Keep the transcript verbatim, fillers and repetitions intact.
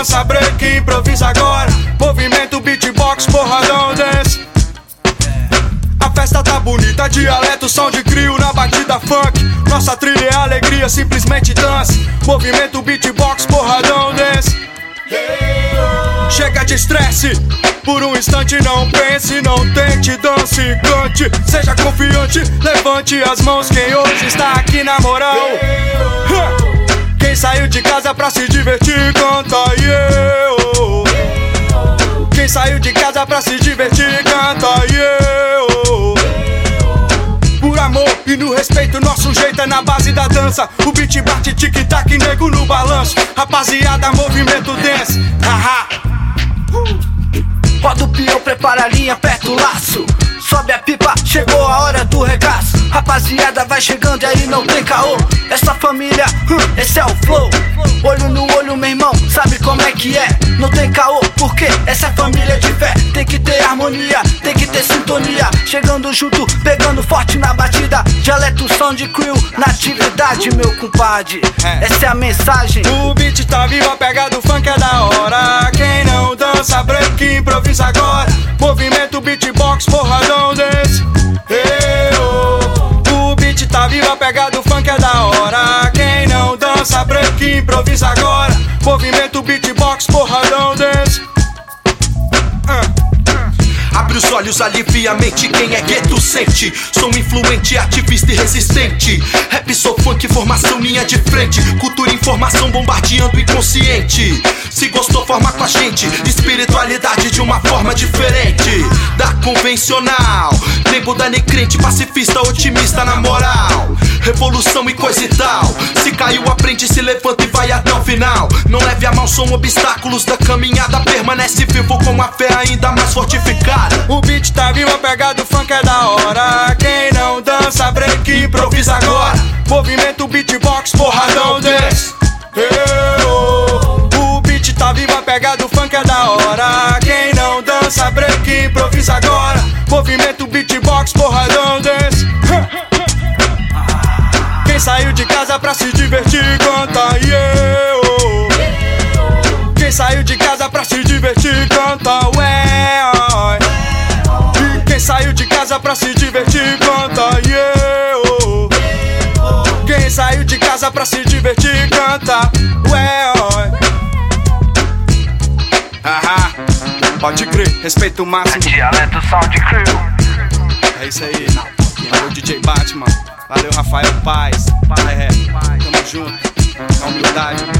dança, break, improvisa agora. Movimento, beatbox, porradão, dance. A festa tá bonita, dialeto, som de crio na batida funk. Nossa trilha é alegria, simplesmente dance. Movimento, beatbox, porradão, dance. Chega de estresse, por um instante não pense, não tente, dance, cante. Seja confiante, levante as mãos quem hoje está aqui na moral. Quem saiu de casa pra se divertir, canta eu. Quem saiu de casa pra se divertir, canta eu. Por amor e no respeito, nosso jeito é na base da dança. O beat bate, tic-tac, nego no balanço. Rapaziada, movimento dance, haha. Roda o peão, prepara a linha, aperta o laço. Sobe a pipa, chegou a hora do regaço. Rapaziada, vai chegando e aí não tem caô. Essa família, hum, esse é o flow. Olho no olho, meu irmão, sabe como é que é? Não tem caô, porque essa é família de fé. Tem que ter harmonia, tem que ter sintonia. Chegando junto, pegando forte na batida. Dialeto, som de crew, na atividade, meu compadre. Essa é a mensagem. O beat tá vivo, a pegada do funk é da hora. Quem não dança, break, improvisa agora. Movimento, beatbox, porradão, dance. O beat tá vivo, a pegada do funk é da hora. Quem não dança, break, improvisa agora. Movimento, beatbox, porradão, dance. Abre os olhos, alivia a mente, quem é gueto sente. Sou influente, ativista e resistente. Rap, sou funk, formação, linha de frente. Cultura, informação, bombardeando o inconsciente. Se gostou, forma com a gente. Espiritualidade de uma forma diferente da convencional. Nem Buda, nem crente, pacifista, otimista na moral. Revolução e coisa e tal. Se caiu, aprende, se levanta e vai até o final. Não leve a mal, são obstáculos da caminhada. Permanece vivo com a fé ainda mais fortificada. O beat tá vivo, a pegada do funk é da hora. Quem não dança, break, improvisa agora. Movimento, beatbox, porradão, dance. O beat tá vivo, a pegada do funk é da hora. Quem não dança, break, improvisa agora. Movimento, beatbox, porradão, dance. Quem saiu de casa pra se divertir, canta eu. Quem saiu de casa pra se divertir, canta ué. E quem saiu de casa pra se divertir, canta eu. Quem saiu de casa pra se divertir, canta ué. Haha, pode crer, respeito o máximo. Dialeto, som de crew. É isso aí, valeu D J Batman, valeu Rafael Paz. É, tamo junto, com humildade.